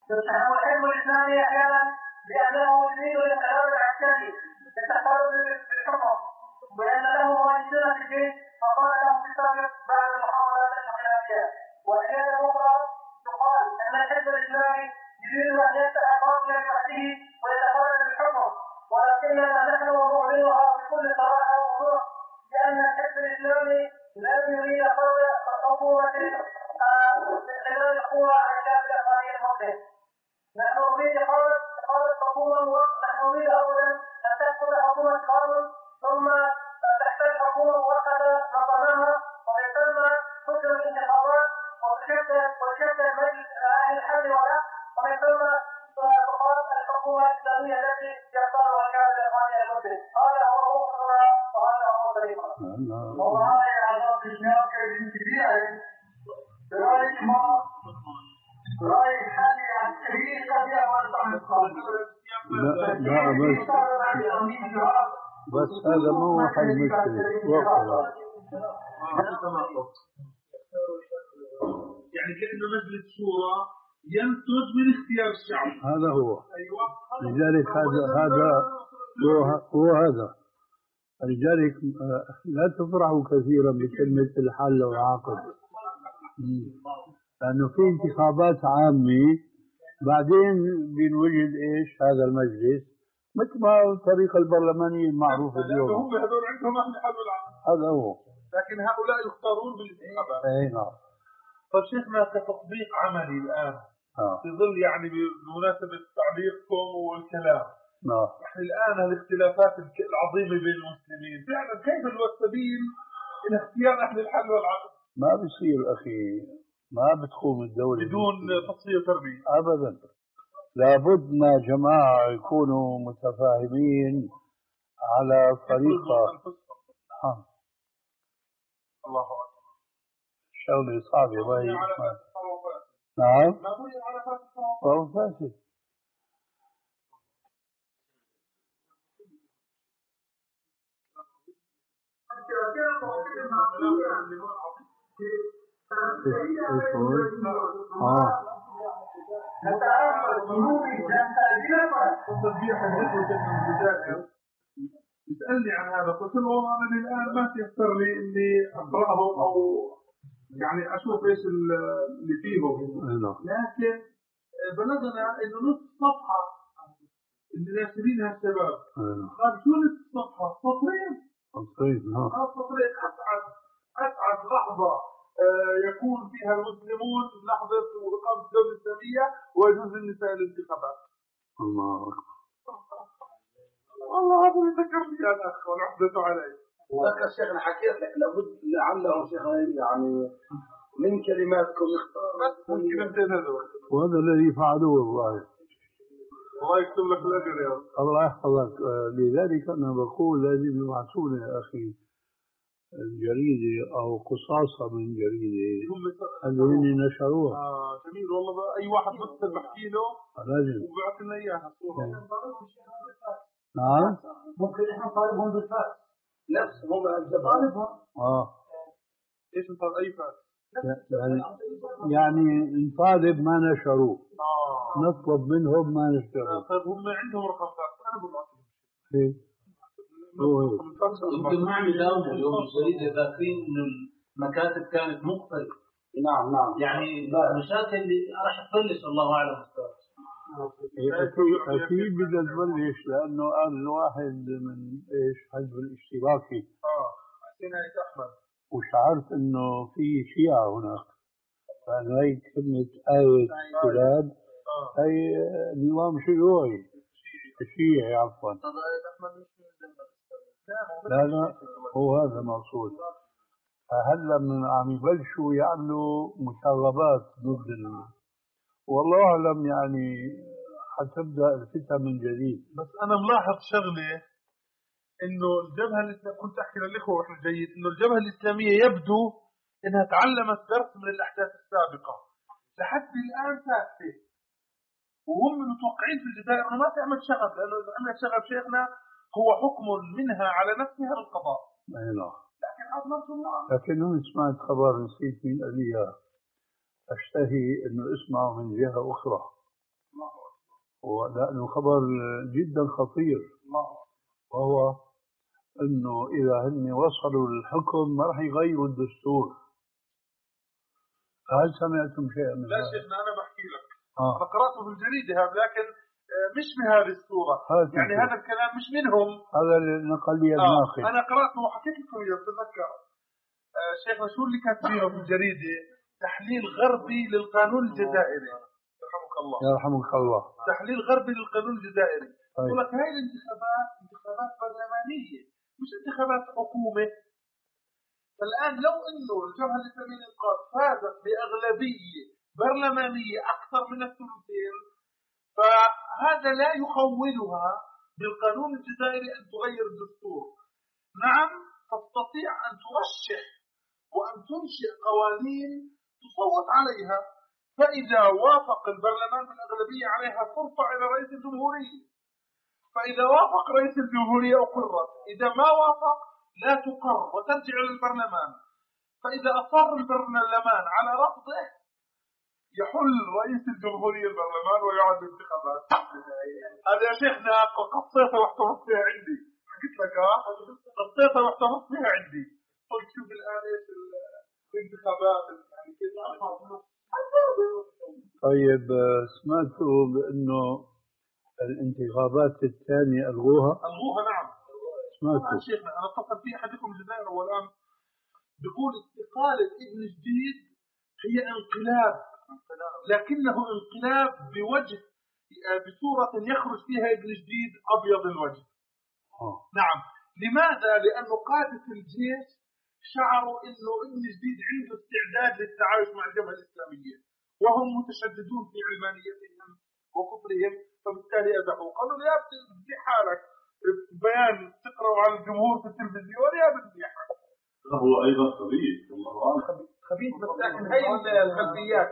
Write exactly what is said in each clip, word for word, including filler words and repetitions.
يتهم الحزب الإسلامي أحيانا بأنه يريد الانقلاب العسكري للتحرر بالحكم، وأن له مؤسسة في الجيش فقال له في السابق بعد المحاولات الانقلابية. وأحيانا أخرى تقال أن الحزب الإسلامي يريد أن يفتح قاضيا لوحده ويتفرد بالحكم، ولكننا نحن نعلنها بكل صراحة ووضوح لأن الحزب الإسلامي لم يريد فرض حكومة من خلال القوى على الشعب الأفغاني المسلم. نحن نريد فرض حكومة نحن نريد أولا أن تسقط حكومة قانون، ثم تحتاج حكومة مؤقتة نظامها، ومن ثم تجرى الانتخابات وتشكل وتشكل مجلس أهل الحل والعقد، ومن ثم تقام الحكومة الإسلامية التي يختارها الشعب الأفغاني المسلم. هذا هو موقفنا وهذا هو طريقنا. والله يا رب الإسلام كيف كبيرة برأيك ما رأيك حالي عسكري قد يعمل لا لا بس بس هذا مو حل مشكلة وقت يعني كأنه مجلس شورى ينتج من اختيار الشعب. هذا هو. لذلك هذا هذا هو, هو هذا. لذلك لا تفرحوا كثيرا بكلمة الحل والعقد، لأنه في انتخابات عامة بعدين بنوجد إيش هذا المجلس مثل ما الطريقة البرلمانية المعروفة اليوم. هم هذول عندهم أهل الحل والعقد. هذا هو. لكن هؤلاء يختارون بالانتخابات. أي نعم. طيب شيخنا كتطبيق عملي الآن آه. في ظل يعني بمناسبة تعليقكم والكلام. نعم. يعني الآن الاختلافات العظيمة بين المسلمين فعلا كيف السبيل إلى اختيار أهل الحل والعقد؟ ما بصير أخي، ما بتقوم الدولة بدون تصفية تربية أبدا. لابد ما جماعة يكونوا متفاهمين على طريقة. نعم. الله أكبر. شغلة صعبة ما هي. نعم. فهو فاسد. اه يسألني عن هذا، قلت له أنا الآن ما تيسر لي إني أقرأهم أو يعني أشوف إيش اللي فيهم، لكن بلغنا إنه نص صفحة اللي ناشرينها الشباب قال شو نص صفحة؟ سطرين سطرين ها سطرين. أسعد أسعد لحظة يكون فيها المسلمون لحظة إقامة الدولة الإسلامية ويجوز النساء الانتخابات. الله والله هذا ذكرني يا أخ ونحدث عليه. ذكر شيخنا حكيت لك لابد لعله شيخنا يعني من كلماتكم يختار بس كلمتين هذول، وهذا الذي فعلوه والله. الله يكتب لك الأجر يا رب. الله يحفظك. لذلك أنا بقول لازم يبعثون يا أخي الجريدة أو قصاصة من جريدة الذين نشروها. آه جميل والله. أي واحد مثل بحكي له لازم وبعث لنا إياها الصورة. نعم. ممكن إحنا نطالبهم بالفاس نفس هم نطالبهم. آه. إيش نطالب أي فاس؟ يعني يعني نطالب ما نشروه. آه. نطلب منهم ما نشروه. طيب هم عندهم رقم فاس أنا ببعثهم. إيه. يمكن ما عم يداوموا اليوم الجريدة ذاكرين إنه المكاتب كانت مقفلة. نعم نعم. يعني مشاكل راح تفلش الله أعلم. أكيد أكيد بدها تبلش لأنه قال الواحد من إيش حزب الاشتراكي. آه. حسينا أحمد. وشعرت إنه في شيعة هناك. لأنه هي كلمة آية كلاب هي نظام شيوعي شيعي عفوا. لا لا هو هذا مقصود. هلا من عم يبلشوا يعملوا مشاغبات ضد ال... والله أعلم يعني حتبدأ الفتن من جديد. بس أنا ملاحظ شغلة إنه الجبهة الإسلامية كنت أحكي للإخوة وإحنا جيد إنه الجبهة الإسلامية يبدو إنها تعلمت درس من الأحداث السابقة لحد الآن ساكتة، وهم متوقعين في الجزائر إنه ما تعمل شغب، لأنه إذا عملت شغب شيخنا هو حكم منها على نفسها بالقضاء. أيوة. لكن أظلمت الله. لكن هم سمعت خبر نسيت من أبيها أشتهي إنه اسمعه من جهة أخرى. ولأنه خبر جدا خطير، وهو أنه إذا هن وصلوا للحكم ما راح يغيروا الدستور. هل سمعتم شيئا من لا هذا؟ شيخنا أنا بحكي لك آه. أنا قرأته في الجريدة هذا، لكن مش بهذه الصورة، يعني هذا الكلام مش منهم، هذا نقل لي الناقل. آه. أنا قرأته وحكيت لكم إياه بتذكر. آه شيخنا شو اللي كاتبينه في الجريدة؟ تحليل غربي للقانون الجزائري، يرحمك الله يرحمك الله. تحليل غربي للقانون الجزائري. طيب. يقول لك هاي الانتخابات انتخابات برلمانية مش انتخابات حكومة. فالآن لو إنه الجبهة الإسلامية للإنقاذ فازت بأغلبية برلمانية أكثر من الثلثين، فهذا لا يخولها بالقانون الجزائري أن تغير الدستور. نعم تستطيع أن ترشح وأن تنشئ قوانين تصوت عليها، فإذا وافق البرلمان بالأغلبية عليها ترفع إلى رئيس الجمهورية، فإذا وافق رئيس الجمهورية أقرت، إذا ما وافق لا تقر وترجع للبرلمان. فإذا أصر البرلمان على رفضه يحل رئيس الجمهورية البرلمان ويعد الانتخابات. هذا يا شيخنا قصيتها واحتفظت فيها عندي، حكيت لك اه قصيتها واحتفظت فيها عندي. قلت شوف الآن ايش الانتخابات يعني كيف. طيب سمعتوا بأنه الانتخابات الثانية ألغوها؟ ألغوها نعم. سمعتوا؟ شيخنا أنا اتصل في أحدكم الجزائر والآن بيقول استقالة ابن جديد هي انقلاب، لكنه انقلاب بوجه بصورة يخرج فيها ابن جديد أبيض الوجه. أوه. نعم. لماذا؟ لأنه قادة الجيش شعروا أنه ابن جديد عنده استعداد للتعايش مع الجبهة الإسلامية، وهم متشددون في علمانيتهم وكفرهم، فبالتالي أدعوا قالوا يا بدي حالك بيان تقرأوا على الجمهور في التلفزيون يا بدي حالك. هو أيضا خبيث والله أعلم. خبيث بس لكن هي الخلفيات،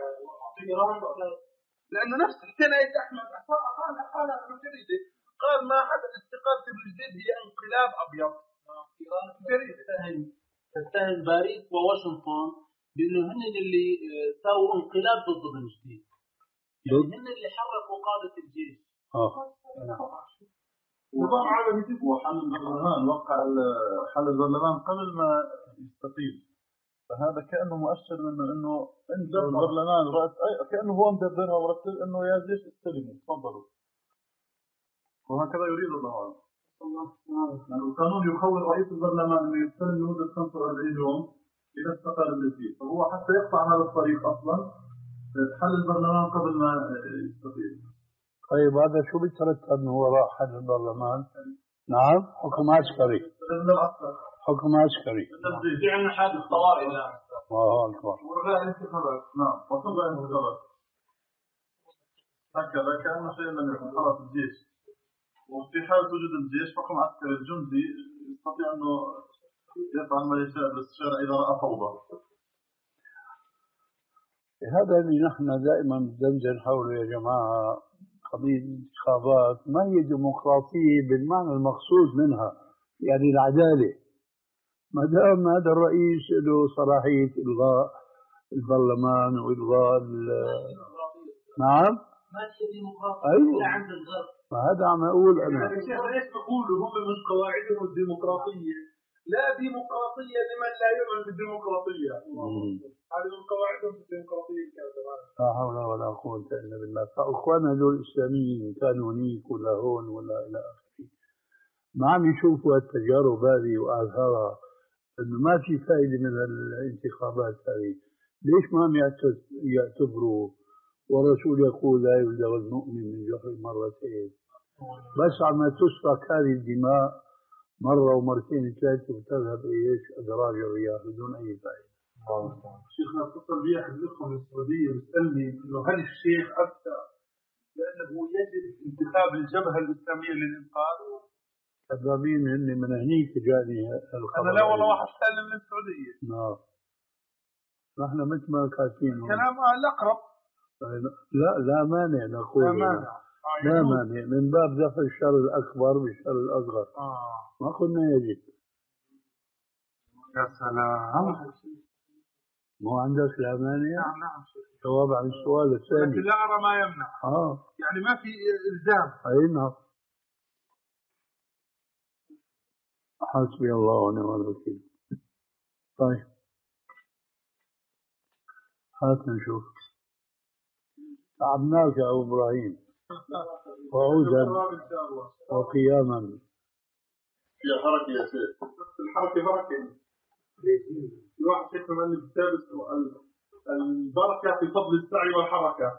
لأنه نفس السنة أحمد قال قال في الجريدة قال ما حدث استقالة ابن جديد هي انقلاب أبيض. تتهم باريس وواشنطن بأنه هن اللي سووا انقلاب ضد ابن جديد، يعني هن اللي حركوا قادة الجيش. اه نظام عالمي وحل البرلمان، وقع حل البرلمان قبل ما يستقيل، فهذا كأنه مؤشر منه انه انت البرلمان رأت كأنه هو مدبرها ورتب انه يا جيش استلموا تفضلوا، وهكذا يريد الله. يعني القانون يخول رئيس البرلمان انه يستلم لمدة خمسة وأربعين يوم اذا استقال الجيش، فهو حتى يقطع هذا الطريق اصلا حل البرلمان قبل ما يستقيل. طيب هذا شو بيترتب من وراء حل البرلمان؟ نعم حكم عسكري. حكم عسكري. في عندنا حادث طوارئ الآن. الله أكبر. وإلغاء الانتخابات. نعم وإلغاء الانتخابات. هكذا كأنه شيء لم يكن خلاص الجيش. وفي حالة وجود الجيش حكم عسكري الجندي يستطيع أنه يفعل ما يشاء بالشارع إذا رأى فوضى. هذا اللي نحن دائما بنزل حوله يا جماعة. قضية الانتخابات ما هي ديمقراطية بالمعنى المقصود منها، يعني العدالة. ما دام هذا الرئيس له صلاحية إلغاء البرلمان وإلغاء نعم ما هي ديمقراطية أيوة. إلا عند الغرب. فهذا عم أقول أنا. الشيخ ايش بيقولوا هم من قواعدهم الديمقراطية، لا ديمقراطية لمن لا يؤمن بالديمقراطية. هذه من قواعدهم الديمقراطية كذا. لا حول ولا قوة إلا بالله. فأخواننا دول الإسلاميين كانوا هنيك ولا هون ولا إلى آخره، ما عم يشوفوا التجارب هذه وآثارها إنه ما في فائدة من الانتخابات هذه. ليش ما عم يعتبروا والرسول يقول لا يبلغ المؤمن من جحر مرتين، بس عم تسفك هذه الدماء مرة ومرتين ثلاثة وتذهب إيش أدراج الرياح بدون أي فائدة. شيخنا اتصل بي أحد الأخوة من السعودية بيسألني إنه هل الشيخ أفتى لأنه يجب انتخاب الجبهة الإسلامية للإنقاذ؟ كذابين هن من هنيك جاني الخبر. أنا لا والله واحد سألني من السعودية. نعم نحن مثل ما كاتبين كلام الأقرب. لا لا مانع نقول لا مانع لا مانع من باب دفع الشر الأكبر بالشر الأصغر. آه. ما قلنا يجب. يا سلام. مو عندك لا مانع؟ نعم نعم. جواب عن السؤال الثاني. لكن لا أرى ما يمنع. آه. يعني ما في إلزام. أي نعم. حسبي الله ونعم الوكيل. طيب هات نشوف. تعبناك يا أبو إبراهيم. وعودا وقياما. في حركة يا شيخ. الحركة بركة. في واحد شيخ مؤلف كتاب اسمه البركة في فضل السعي والحركة.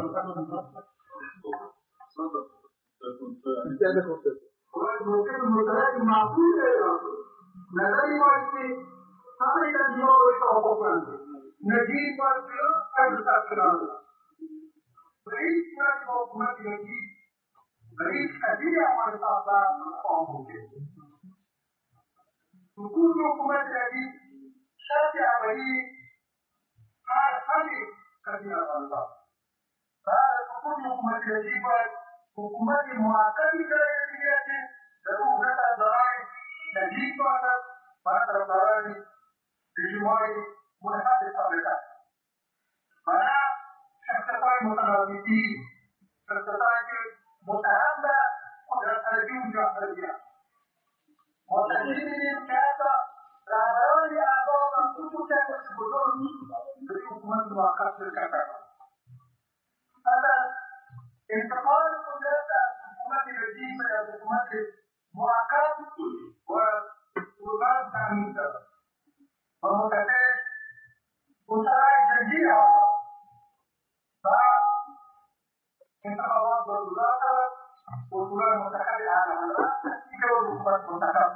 ممكن المتلاقي معقول ما زال يمارسي حقيقة الجواب والتوقف نجيب والفيلم قبل تأثيرات بعيد كان موقمات نجيب بعيد كثير عن الأعضاء القوم وكل موقمات نجيب شافع بعيد هذا حالي كثير عن الأعضاء فهذا كل موقمات نجيب حكومات معقدة للسياسة تدور لها ضرائب نجيب على بعض الضرائب بجموع منحط الطريقات. فأنا شخصيات متنافسين شخصيات متهمة قدرة الجيوش العربية. متجدين كذا رهبان أعضاء كتب تسبقون بالحكومات المعقدة الكثيرة. هذا انتقال قدرات الحكومات القديمة إلى الحكومات المعقدة ووزارة التعليم ومكاتب وشرائع جديدة فانتقالات الوزارة والوزارة المتحدة على الأمراض تجاه الحكومات المنتخبة.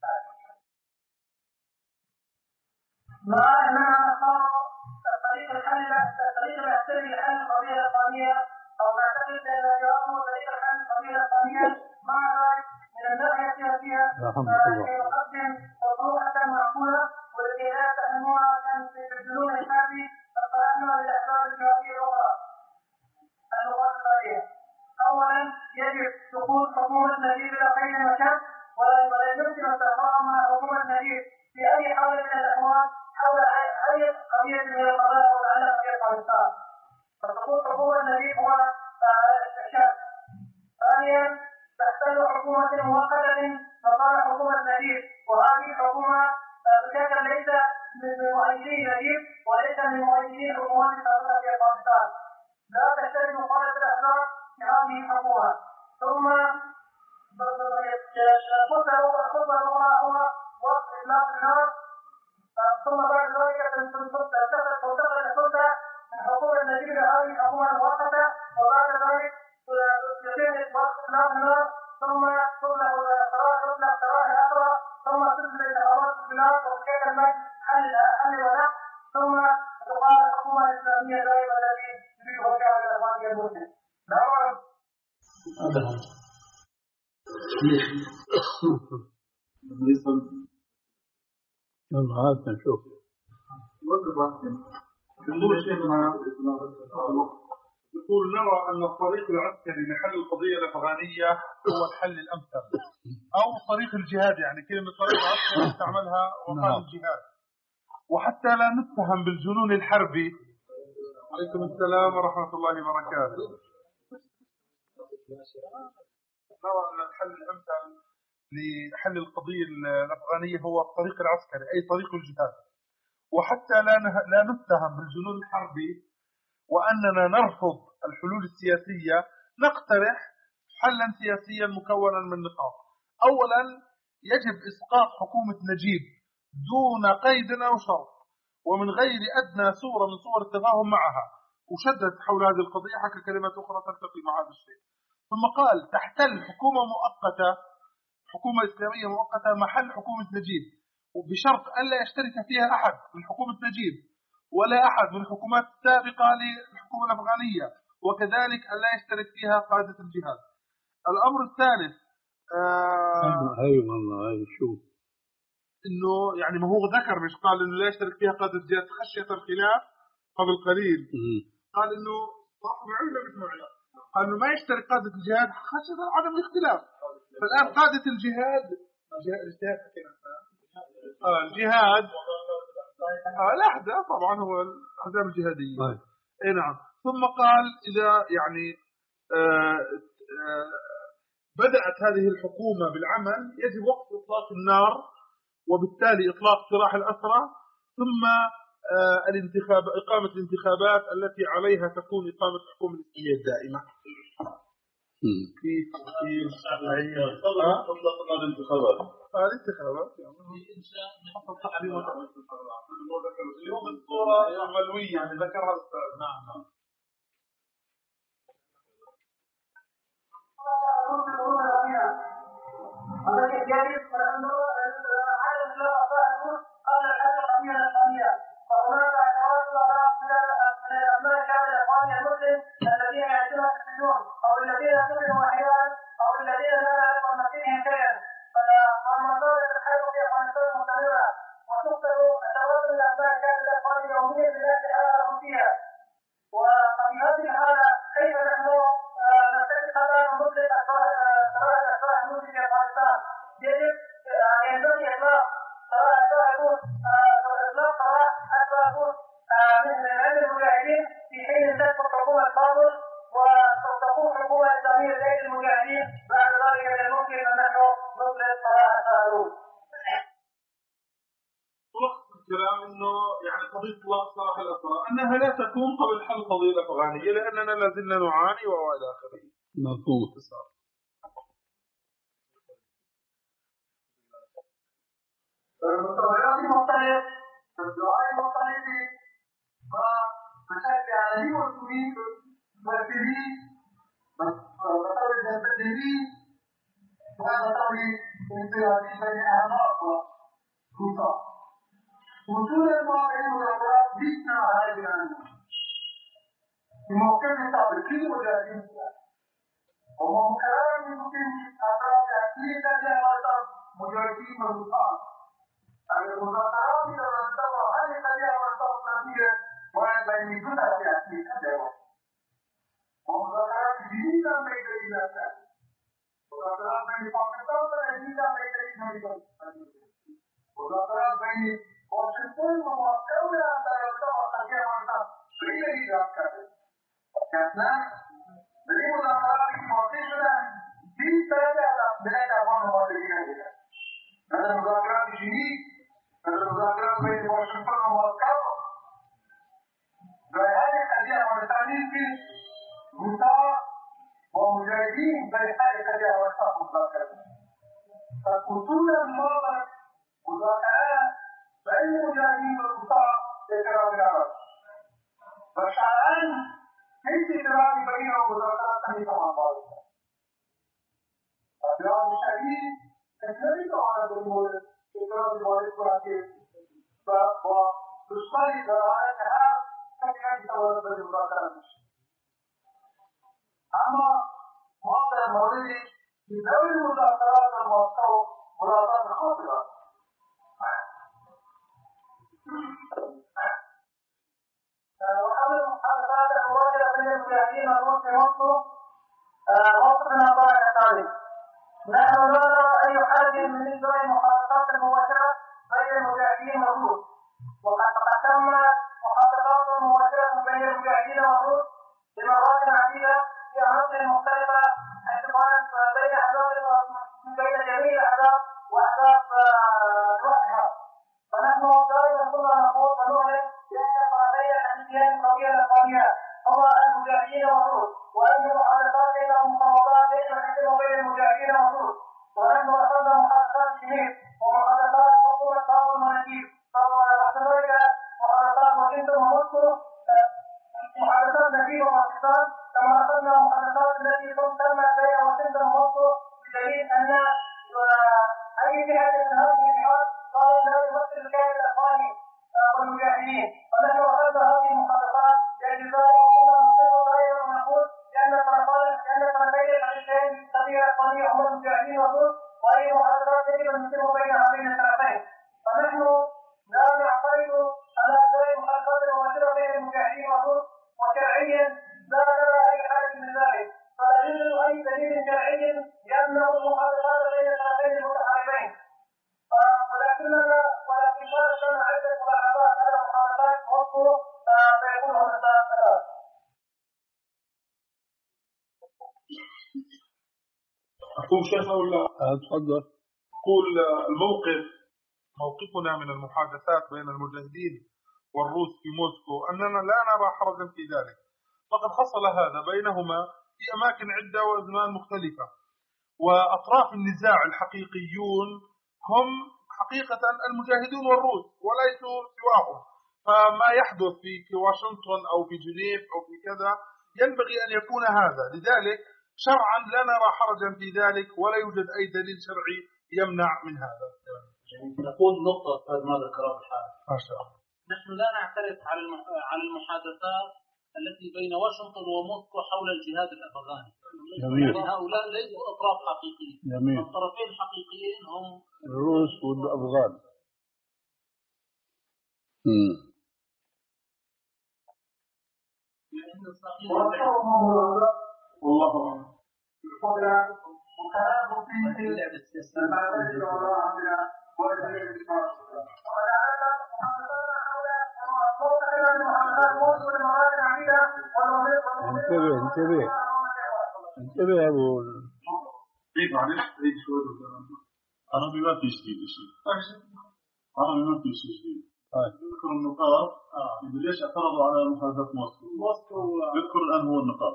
مع أننا نختار طريق الحل طريق الاحتلال لحل القضية الإقليمية أو نعتقد أن يرام طريق الحل القضية الإقليمية مع ذلك من الناحية السياسية سيقدم مطروحة معقولة والتي لا تهمها في الجنون الحافي اقترحنا للأحزاب السياسية الأخرى. النقاط التالية: أولا يجب دخول حكومة نجيب إلى خير مكان ولا يمكن التفاهم مع حكومة نجيب في أي حال من الأحوال حول أي قضية من القضايا أو على قضية أفغانستان. فسقوط حكومة نجيب هو الاستكشاف. ثانيا تحتل حكومة مؤقتة مقام حكومة نجيب وهذه الحكومة تشكل ليس من مؤيدي نجيب وليس من مؤيدي الحكومات السابقة في أفغانستان. لا تشترك مقالة الأحزاب في هذه الحكومة. ثم الخطوة الأخرى هو وقف إطلاق النار. ثم بعد ذلك تنتقل السلطة من حكومة نجيب إلى هذه الحكومة المؤقتة وبعد ذلك يتم وقف إطلاق النار ثم تبلغ يطلق سراح أخرى ثم تنزل انتخابات البلاد وكيف المجلس حل حل ولا ثم تقام الحكومة الإسلامية دائما التي تريد وجهها للأفغانية المسلمة. نعم. يلا هات نشوف. يقول شيخنا يقول نرى أن الطريق العسكري لحل القضية الأفغانية هو الحل الأمثل أو طريق الجهاد. يعني كلمة طريق العسكري استعملها وقال الجهاد وحتى لا نتهم بالجنون الحربي. عليكم السلام ورحمة الله وبركاته. نرى أن الحل الأمثل لحل القضية الأفغانية هو الطريق العسكري أي طريق الجهاد وحتى لا لا نتهم بالجنون الحربي وأننا نرفض الحلول السياسية نقترح حلا سياسيا مكونا من نقاط. أولا يجب إسقاط حكومة نجيب دون قيد أو شرط ومن غير أدنى صورة من صور التفاهم معها وشدد حول هذه القضية حكى كلمات أخرى تلتقي مع هذا الشيء. ثم قال تحتل حكومة مؤقتة حكومة إسلامية مؤقتة محل حكومة نجيب وبشرط أن لا يشترك فيها أحد من حكومة نجيب ولا أحد من الحكومات السابقة للحكومة الأفغانية وكذلك أن لا يشترك فيها قادة الجهاد. الأمر الثالث أيوة والله هذا شو إنه يعني ما هو ذكر مش قال إنه لا يشترك فيها قادة الجهاد خشية الخلاف قبل قليل م. قال إنه صح معي ولا مش معي قال إنه ما يشترك قادة الجهاد خشية عدم الاختلاف. فالآن قادة الجهاد الجهاد آه الجهاد آه الأحزاب طبعا هو الأحزاب الجهادية اي نعم. ثم قال إذا يعني آه آه بدأت هذه الحكومة بالعمل يجب وقف إطلاق النار وبالتالي إطلاق سراح الأسرى، ثم آه الانتخاب إقامة الانتخابات التي عليها تكون إقامة الحكومة الإسلامية الدائمة. في في أطلق النار الانتخابات. هذه انتخابات في إنشاء اليوم الصورة الغلوية يعني ذكرها الأستاذ. نعم نعم. التي يجب أن على الإطلاق قبل الحل القضية الإسلامية، فهناك اعتراض من الأبناء الشعب الإخواني المسلم الذين يعيشون في السجون أو الذين سجنوا أحيانا أو الذين لا نعرف عن نصيبهم شيئا، فالمصادر الحياة في أفغانستان مستمرة وتقتل عشرات من أبناء الشعب الإخواني يوميا بذات حالة روسية. وفي هذه الحالة كيف نحن نستطيع أن نطلق سراح الأسرى الموجودة في أفغانستان؟ يجب أن ينبغي إطلاق سراح الأسرى إطلاق سراح الأسرى من عند المجاهدين في حين تسقط حكومة كابول وتقوم حكومة إسلامية لدى المجاهدين. بعد ذلك من الممكن أن نحن نطلق سراح الأسرى. خلاصة الكلام انه يعني قضية اطلاق سراح الأسرى انها لا تكون قبل حل القضية الأفغانية لاننا لازلنا نعاني والى اخره. مضبوط. المتغيرات مختلف، الدعاء مختلف، فمشاكل عالمية والسوريين مرتبين، مطاوي المتدربين، ومطاوي انفرادي بين أهم أقوى سلطة. وصول المواقعين والأوراق بيتنا على الجنان. في موقف التابعين والجاهدين وما مكرر يمكن أطراف تأثير كذا والطرف مجاهدين والمصاب. المذاكرات إذا رتبوا هذه القضية والطرف كثيرة وبين كل تأثير كذا. ومذاكرات جديدة بين الناس. مذاكرات بين باكستان والهند بين الناس. مذاكرات بين واشنطن وموسكو عند يرتبط قضية والطرف بين الناس. كأننا بني مذاكرات في موقعنا في ثلاثة بلاد أفغان مواطنين. هذا المذاكرات الجديد، هذا المذاكرات بين واشنطن وموسكو. فهذه القضية والتعليم في غطاء ومجاهدين بين هذه القضية والمذاكرات. فأصول الموضوع مذاكرات بين المجاهدين والغطاء لكرام العرب. فشعران كيف ترى بين المذاكرات كما قال؟ الجواب الشديد الذي على الأمور تكرار الوالد والعكس وتشتري ذرائعها كثيرا تتولد بالمذاكرات. أما هذا المورد في ذوي المذاكرات الموسعة ملاحظات خاطئة. وحول المحادثات المواجهة بين المجاهدين والروس في مصر موقفنا طارئ الثاني. نحن لا نرى أي حاجة من إجراء المحادثات المباشرة بين المجاهدين والروس، وقد تم محادثات مباشرة بين المجاهدين والروس بمرات عديدة في أماكن مختلفة، حيث كانت بين أحزاب بين جميع الأحزاب وأحزاب لوحدها. فنحن دائما كنا نقول ونعلن بأن طرفي الحزبين القضية الإخوانية هما المجاهدين والروس، وأن المحادثات بينهم مفاوضات ليس تتم بين المجاهدين والروس. ونحن أخذنا محادثات سنين ومحادثات حكومة كابول ونجيب، وبعد ذلك محادثات واشنطن وموسكو، محادثات نجيب وباكستان، كما أخذنا محادثات التي تمت بين واشنطن وموسكو، بدليل أن أي جهة من هذه الجهات قالوا لا يمثل الكيان الإخواني والمجاهدين. ونحن أخذنا هذه المحادثات لذلك كنا نصر دائما ونقول لأن طرفين لأن طرفي الحزبين القضية الإخوانية هم المجاهدين والروس، وأي محادثات يجب أن تتم بين هذين الطرفين. فنحن لا نعترض على هذه المحادثات المباشرة بين المجاهدين والروس، وشرعيا لا نرى أي حاجة من ذلك، فلا يوجد أي دليل شرعي يمنع المحادثات بين الطرفين المتحاربين. ولكننا ولكن كانت لنا عدة ملاحظات على محادثات موسكو فيكون هناك أقول شيخنا ولا تفضل. أقول الموقف موقفنا من المحادثات بين المجاهدين والروس في موسكو أننا لا نرى حرجا في ذلك، فقد حصل هذا بينهما في أماكن عدة وأزمان مختلفة، وأطراف النزاع الحقيقيون هم حقيقة المجاهدون والروس وليسوا سواهم. فما يحدث في واشنطن أو في جنيف أو في كذا ينبغي أن يكون هذا، لذلك شرعا لا نرى حرجا في ذلك ولا يوجد أي دليل شرعي يمنع من هذا. نقول نقطة أستاذ ما ذكره الحال. ما شاء الله. نحن لا نعترف على على المحادثات التي بين واشنطن وموسكو حول الجهاد الأفغاني. جميل. هؤلاء ليسوا أطراف حقيقيين. جميل. الطرفين الحقيقيين هم الروس والأفغان. امم والله أعلم. انتبه انتبه انتبه يا ابو. عيد معلش عيد شوي. عربي ما في شيء شيء. عربي ما في شيء شيء. يذكر النقاط. يقول ليش اعترضوا على محادثات موسكو؟ موسكو يذكر الآن هو النقاط.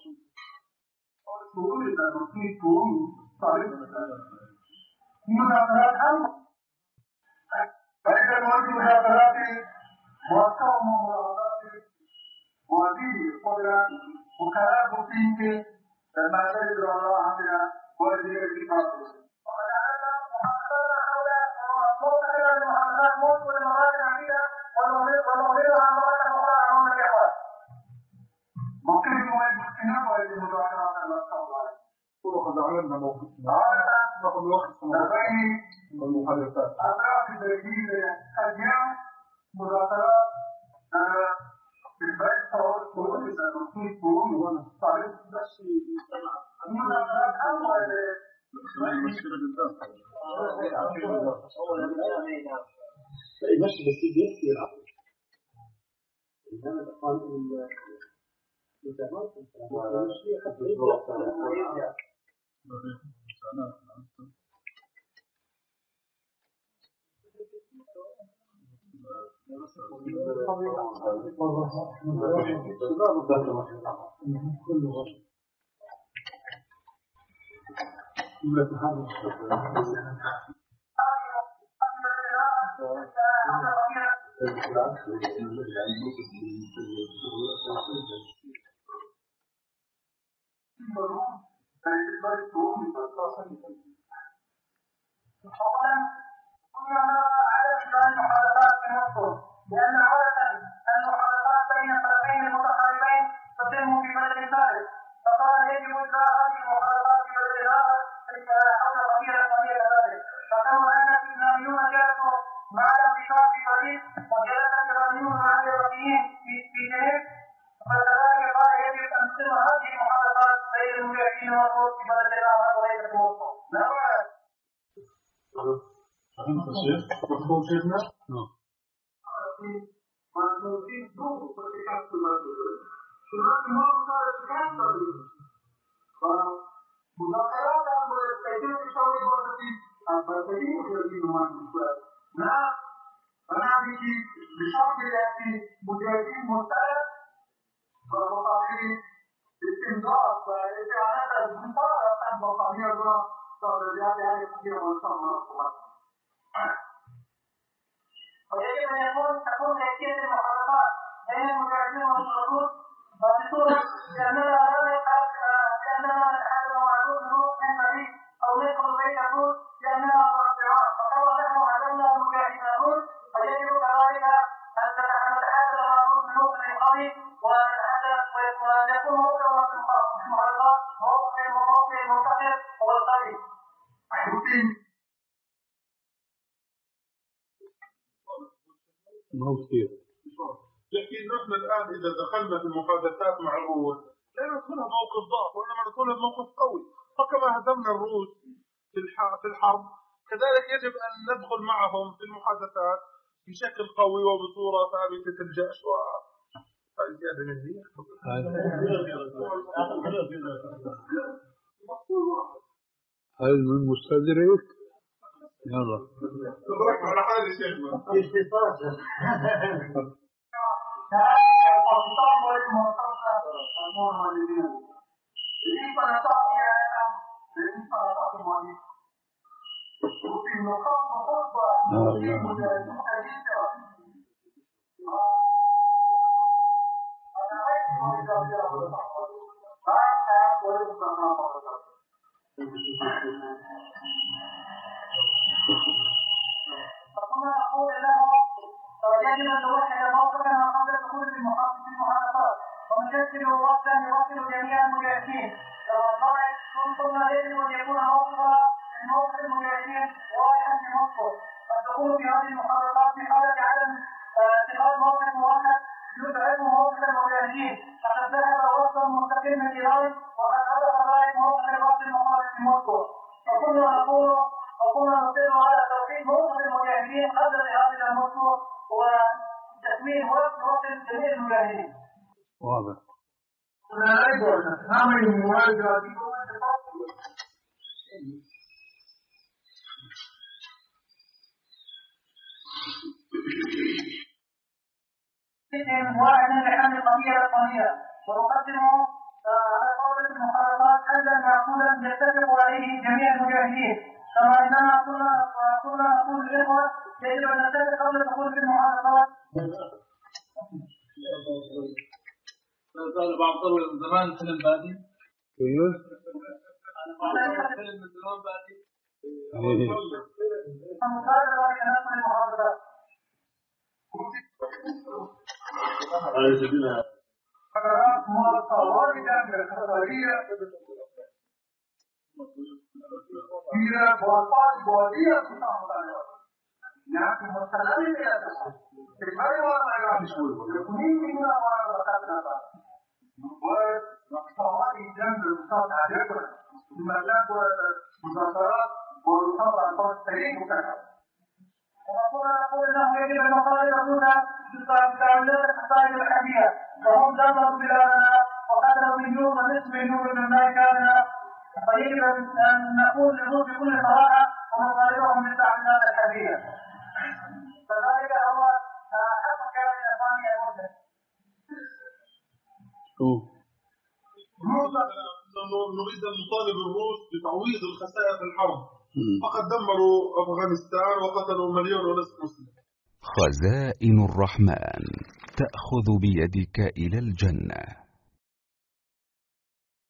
وقد أعلنا موقفنا ناخذ وقت والمحادثات. لأن عادة المحادثات بين الطرفين المتقاربين تتم في بلد ثالث، فقال يجب إجراء هذه المحادثات في بلد آخر حول قضية قضية ذلك. فكما أن الإسلاميون جلسوا مع الانتشار في باريس وجلس الإيرانيون مع الإيرانيين في في جنيف، فكذلك قال يجب أن تتم هذه المحادثات بين المجاهدين والروس في بلد آخر وليس في موسكو. نعم. فهمت الشيخ؟ مفهوم شيخنا؟ نعم. ويجب أن يكون تكون كيفية المحادثات بين المجاهدين والشهود بصورة لأننا لا لأننا نتحدث مع جزء من فريق أو ندخل بيت الروس لأننا مصدرات، فكما نحن عزمنا المجاهدين الروس فيجب كذلك أن نتحدث مع جزء من قبل ونتحدث ويكون موقع في المحادثات موقع موقع منتخب هو القليل. ما هو كثير. لكن نحن الآن إذا دخلنا في المحادثات مع الروس لا ندخلها موقف ضعف وإنما ندخلها موقف قوي، فكما هزمنا الروس في في الحرب كذلك يجب أن ندخل معهم في المحادثات بشكل قوي وبصورة ثابتة الجأش و زيادة من دي. هل من مستدرك؟ يلا تضرك على حالي شيخنا اختصاص فكنا نقول له يجب ان نوحد موقفنا قبل الدخول في المحادثات ونشكل وقتا يوكل جميع المجاهدين. قلنا يجب ان يكون موقفنا من موقف المجاهدين واضحا في مصر. الدخول في هذه المحادثات في حاله عدم اتخاذ موقف موحد يبعد موقف المجاهدين. فقد ذهب وسط مستقيم من ايران وقد هدف ذلك موقف الوقت المخالف في مصر. فكنا نقول وكنا نصر على توحيد موقف المجاهدين قبل ذهاب الى مصر وتكميل وقت وقت جميع المجاهدين. واضح. واحد لحل القضية الوطنية ونقدم على قولة المحاربات حلا معقولا يتفق عليه جميع المجاهدين. كما اننا كنا كنا نقول للاخوة يجب ان نتفق قبل الدخول في المحاربات. قال بعض طول من زمان فيلم بادي. كيف؟ فيلم من زمان بادي. المقاربة بين المحاربات. هاي سبيلها قرارات موافقة واردة من الخطرية هي موافقات بوادية متعاملة لكن مستقبل إلى الأسف في المرة والمرة يكونين منها وعرضاتنا ومقطوعات جنب المصاد عليكم الملاك والمظاهرات والمصاد على الفرق السريع وكذا. ونقول نقول انه يجب ان نقارن بتعاملات الحصائل الحربيه وهم دمروا بلادنا وقتلوا مليون ونصف مليون من امريكاننا. فيجب ان نقول لهم بكل صراحه ونطالبهم بالتعاملات الحربيه. فذلك هو حق كان الاخواني المسلم. نريد ان نطالب الروس بتعويض الخسائر في الحرب. فقد دمروا أفغانستان وقتلوا مليون ونصف مسلم. خزائن الرحمن تأخذ بيدك إلى الجنة.